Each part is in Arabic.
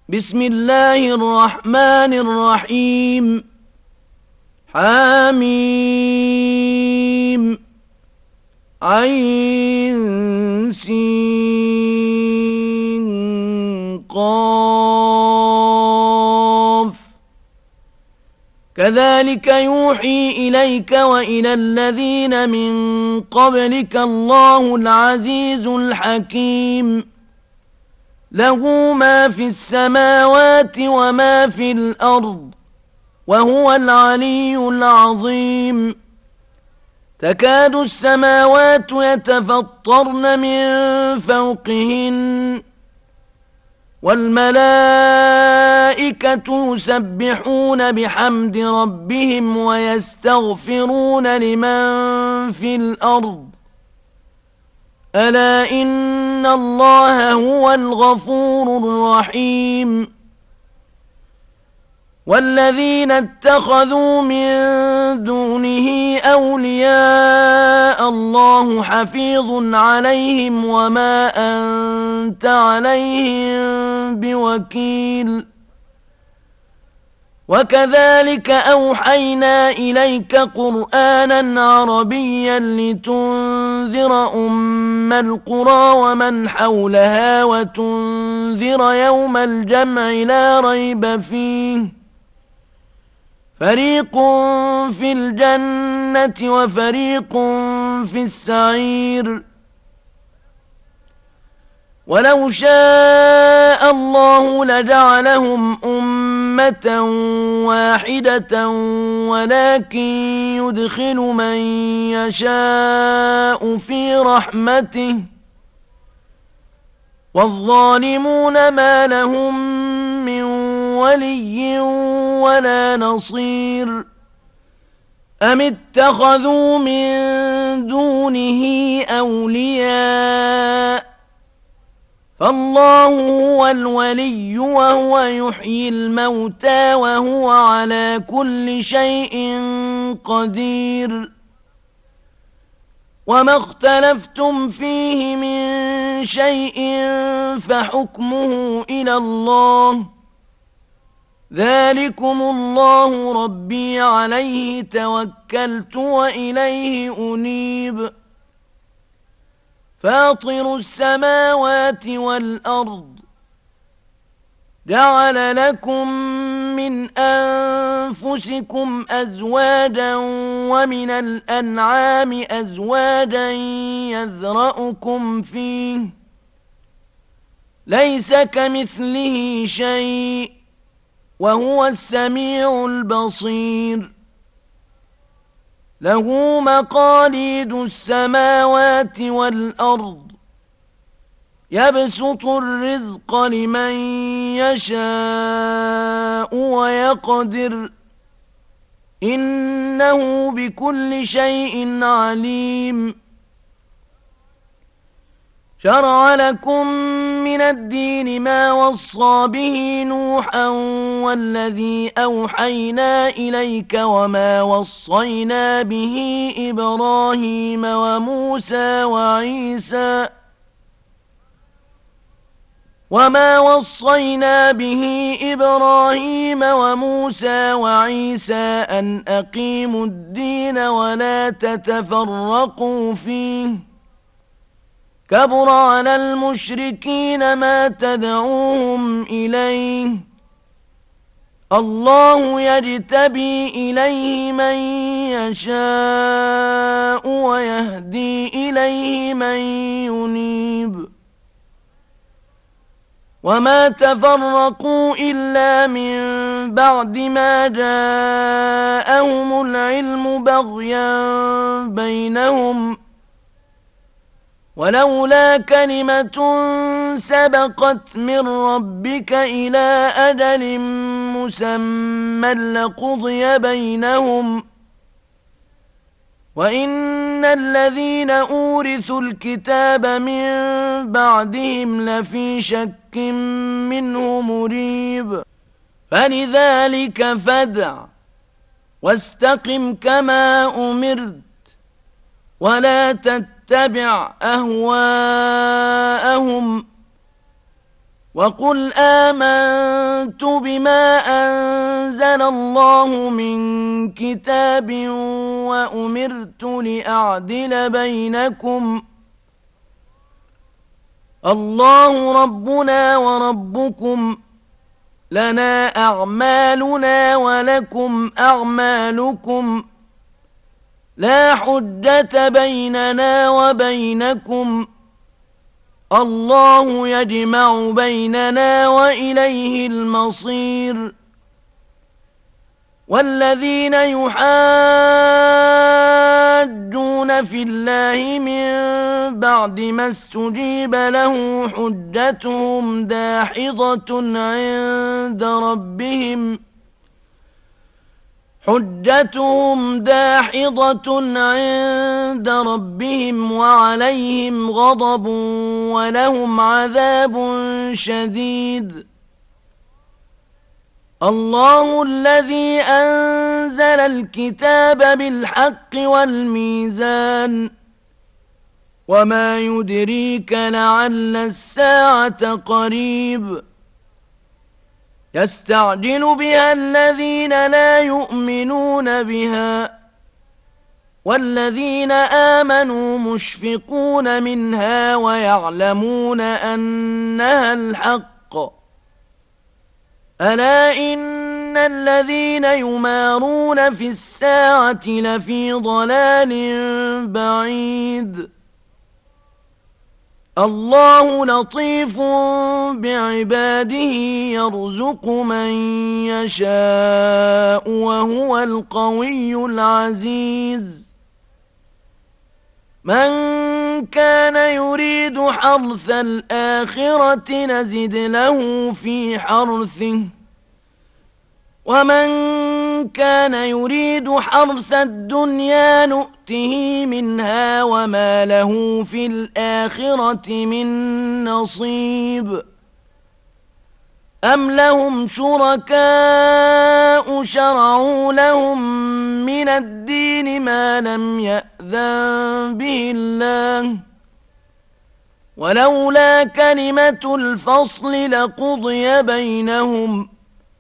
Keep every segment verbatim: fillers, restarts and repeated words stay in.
بسم الله الرحمن الرحيم. حميم عين سين قاف. كذلك يوحي إليك وإلى الذين من قبلك الله العزيز الحكيم. له ما في السماوات وما في الأرض وهو العلي العظيم. تكاد السماوات يتفطرن من فوقهن والملائكة يسبحون بحمد ربهم ويستغفرون لمن في الأرض ألا إن الله هو الغفور الرحيم. والذين اتخذوا من دونه أولياء الله حفيظ عليهم وما أنت عليهم بوكيل. وكذلك أوحينا إليك قرآنا عربيا لتنذر أم القرى ومن حولها وتنذر يوم الجمع لا ريب فيه فريق في الجنة وفريق في السعير. ولو شاء الله لجعلهم أمة واحدة ولكن يدخل من يشاء في رحمته والظالمون ما لهم من ولي ولا نصير. أم اتخذوا من دونه أولياء فالله هو الولي وهو يحيي الموتى وهو على كل شيء قدير. وما اختلفتم فيه من شيء فحكمه إلى الله ذلكم الله ربي عليه توكلت وإليه أنيب. فاطر السماوات والأرض جعل لكم من أنفسكم أزواجا ومن الأنعام أزواجا يذرأكم فيه ليس كمثله شيء وهو السميع البصير. له مقاليد السماوات والأرض يبسط الرزق لمن يشاء ويقدر إنه بكل شيء عليم. شرع لكم من الدين ما وصى به نوحا والذي أوحينا إليك وما وصينا به إبراهيم وموسى وعيسى وما وصينا به إبراهيم وموسى وعيسى أن أقيموا الدين ولا تتفرقوا فيه كبر على المشركين ما تدعوهم إليه الله يجتبي إليه من يشاء ويهدي إليه من ينيب. وما تفرقوا إلا من بعد ما جاءهم العلم بغيا بينهم ولولا كلمة سبقت من ربك إلى أجل مسمى لقضي بينهم وإن الذين أورثوا الكتاب من بعدهم لفي شك منه مريب. فلذلك فادع واستقم كما أمرت ولا تتبع أهواءهم وقل آمنت بما أنزل الله من كتاب وأمرت لأعدل بينكم الله ربنا وربكم لنا أعمالنا ولكم أعمالكم لا حجة بيننا وبينكم الله يجمع بيننا وإليه المصير والذين يحاجون في الله من بعد ما استجيب له حجتهم داحضة عند ربهم حجتهم داحضة عند ربهم وعليهم غضب ولهم عذاب شديد الله الذي أنزل الكتاب بالحق والميزان وما يدريك لعل الساعة قريب يستعجل بها الذين لا يؤمنون بها والذين آمنوا مشفقون منها ويعلمون أنها الحق ألا إن الذين يمارون في الساعة لفي ضلال بعيد الله لطيف بعباده يرزق من يشاء وهو القوي العزيز من كان يريد حرث الآخرة نزد له في حرثه ومن كان يريد حرث الدنيا نؤته منها وما له في الآخرة من نصيب أم لهم شركاء شرعوا لهم من الدين ما لم يأذن به الله ولولا كلمة الفصل لقضي بينهم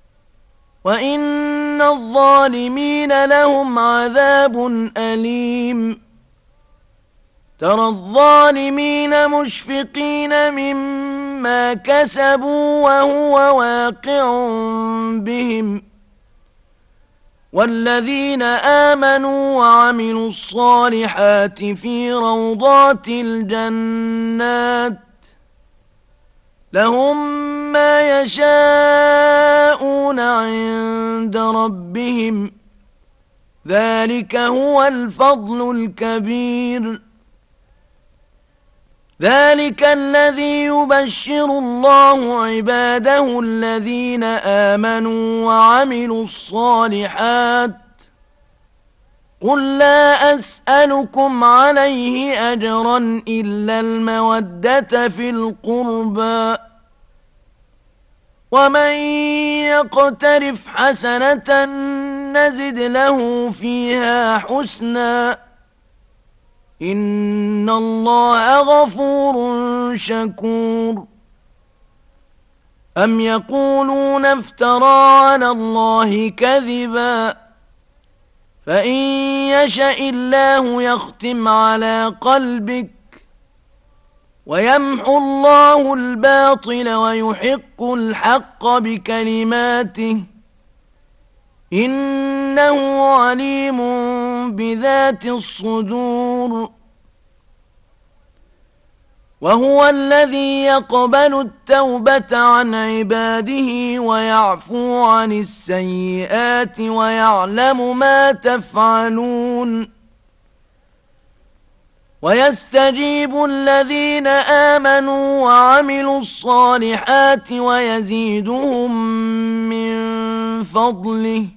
وإن الظالمين لهم عذاب أليم ترى الظالمين مشفقين مما كسبوا وهو واقع بهم والذين آمنوا وعملوا الصالحات في روضات الجنات لهم ما يشاءون عند ربهم ذلك هو الفضل الكبير ذلك الذي يبشر الله عباده الذين آمنوا وعملوا الصالحات قل لا أسألكم عليه أجرا إلا المودة في القربى ومن يقترف حسنة نزد له فيها حسنا إن الله غفور شكور أم يقولون افترى على الله كذبا فإن يشأ الله يختم على قلبك ويمحو الله الباطل ويحق الحق بكلماته إنه عليم بذات الصدور وهو الذي يقبل التوبة عن عباده ويعفو عن السيئات ويعلم ما تفعلون ويستجيب الذين آمنوا وعملوا الصالحات ويزيدهم من فضله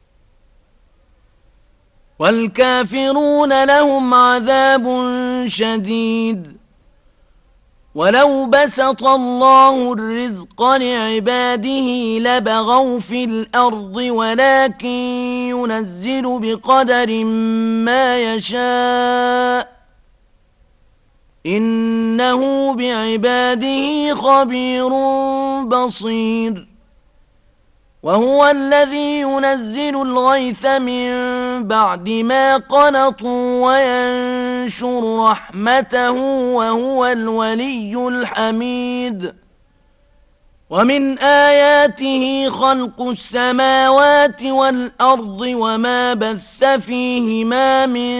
والكافرون لهم عذاب شديد ولو بسط الله الرزق لعباده لبغوا في الأرض ولكن ينزل بقدر ما يشاء إنه بعباده خبير بصير وهو الذي ينزل الغيث من بعد ما قنطوا وينشر رحمته وهو الولي الحميد ومن آياته خلق السماوات والأرض وما بث فيهما من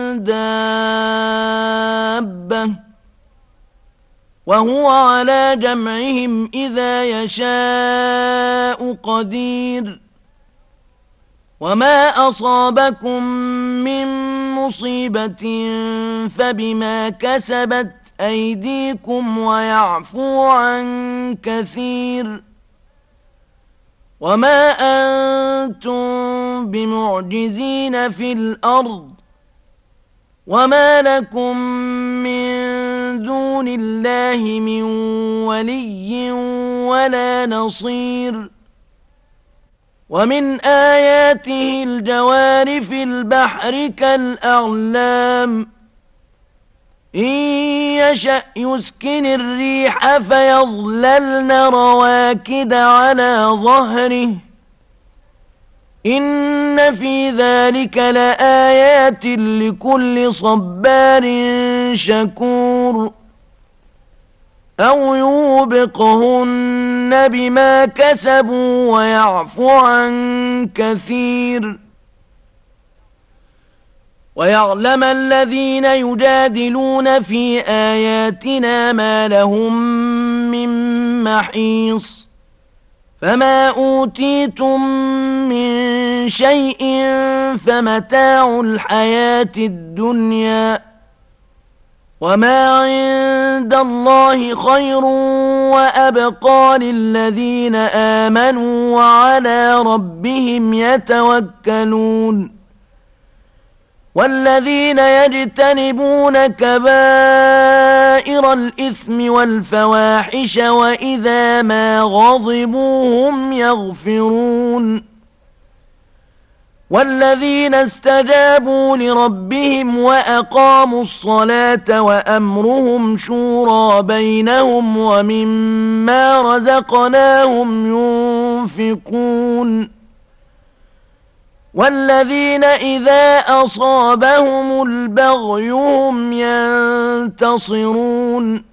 دابة وهو على جمعهم إذا يشاء قدير وما أصابكم من مصيبة فبما كسبت أيديكم ويعفو عن كثير وما أنتم بمعجزين في الأرض وما لكم من دون الله من ولي ولا نصير ومن آياته الجوار في البحر كالأعلام إن يشأ يسكن الريح فيظللن رواكد على ظهره إن في ذلك لآيات لكل صبار شكور أو يوبقهن بما كسبوا ويعفو عن كثير ويعلم الذين يجادلون في آياتنا ما لهم من محيص فما أوتيتم من شيء فمتاع الحياة الدنيا وما عند الله خير وأبقى للذين آمنوا وعلى ربهم يتوكلون والذين يجتنبون كبائر الإثم والفواحش وإذا ما غضبوا هم يغفرون والذين استجابوا لربهم وأقاموا الصلاة وأمرهم شورى بينهم ومما رزقناهم ينفقون والذين إذا أصابهم البغي هم ينتصرون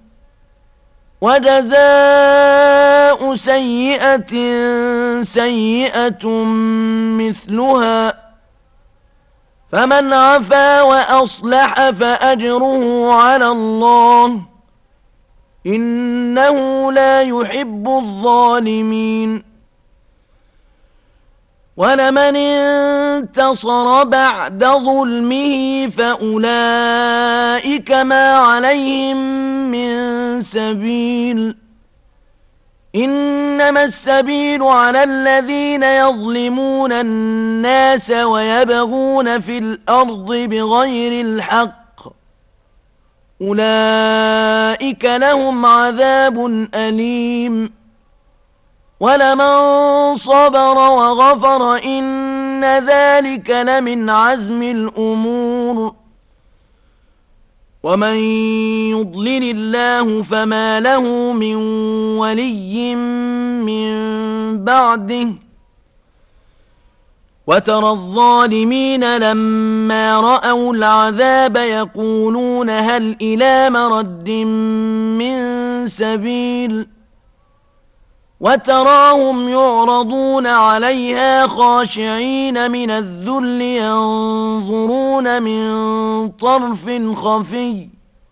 وجزاء سيئة سيئة مثلها فمن عفا وأصلح فأجره على الله إنه لا يحب الظالمين ولمن انتصر بعد ظلمه فأولئك ما عليهم من سبيل إنما السبيل على الذين يظلمون الناس ويبغون في الأرض بغير الحق أولئك لهم عذاب أليم ولمن صبر وغفر إن ذلك لمن عزم الأمور ومن يضلل الله فما له من ولي من بعده وترى الظالمين لما رأوا العذاب يقولون هل إلى مرد من سبيل وتراهم يعرضون عليها خاشعين من الذل ينظرون من طرف خفي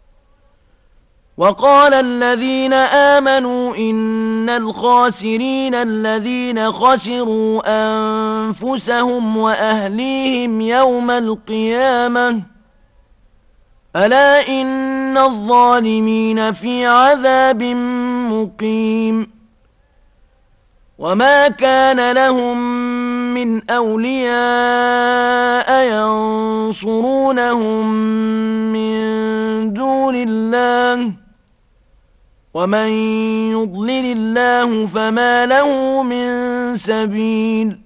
وقال الذين آمنوا إن الخاسرين الذين خسروا أنفسهم وأهليهم يوم القيامة ألا إن الظالمين في عذاب مقيم وما كان لهم من أولياء ينصرونهم من دون الله ومن يضلل الله فما له من سبيل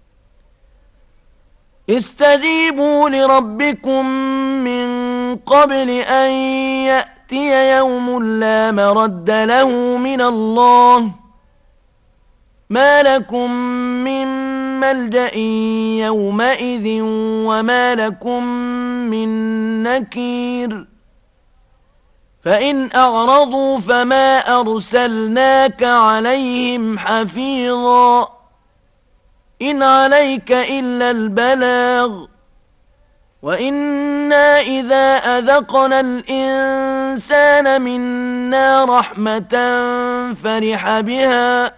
استجيبوا لربكم من قبل أن يأتي يوم لا مرد له من الله ما لكم من ملجأ يومئذ وما لكم من نكير فإن أعرضوا فما أرسلناك عليهم حفيظا إن عليك إلا البلاغ وإنا إذا أذقنا الإنسان منا رحمة فرح بها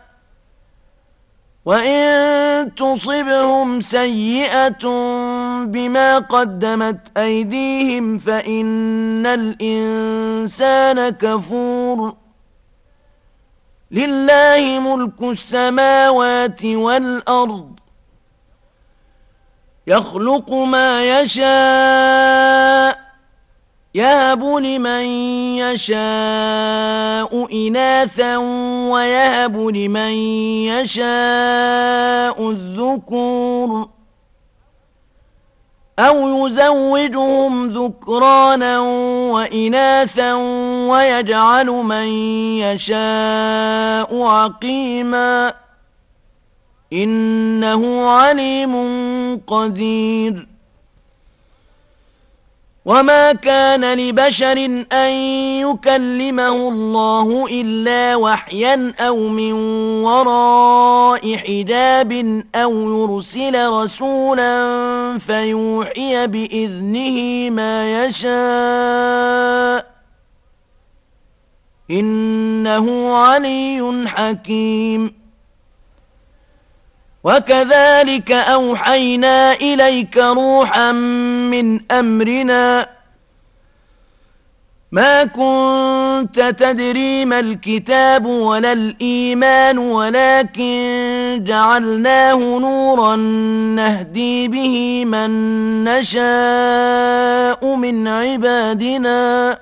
وإن تصبهم سيئة بما قدمت أيديهم فإن الإنسان كفور لله ملك السماوات والأرض يخلق ما يشاء يهب لمن يشاء إناثا ويهب لمن يشاء الذكور أو يزوجهم ذكرانا وإناثا ويجعل من يشاء عقيما إنه عليم قدير وما كان لبشر أن يكلمه الله إلا وحيا أو من وراء حجاب أو يرسل رسولا فيوحي بإذنه ما يشاء إنه علي حكيم وكذلك أوحينا إليك روحا من أمرنا ما كنت تدري ما الكتاب ولا الإيمان ولكن جعلناه نورا نهدي به من نشاء من عبادنا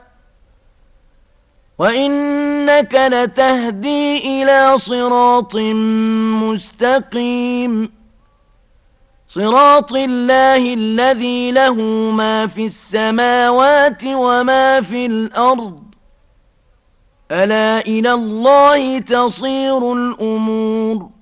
وإنك لتهدي إلى صراط مستقيم صراط الله الذي له ما في السماوات وما في الأرض ألا إلى الله تصير الأمور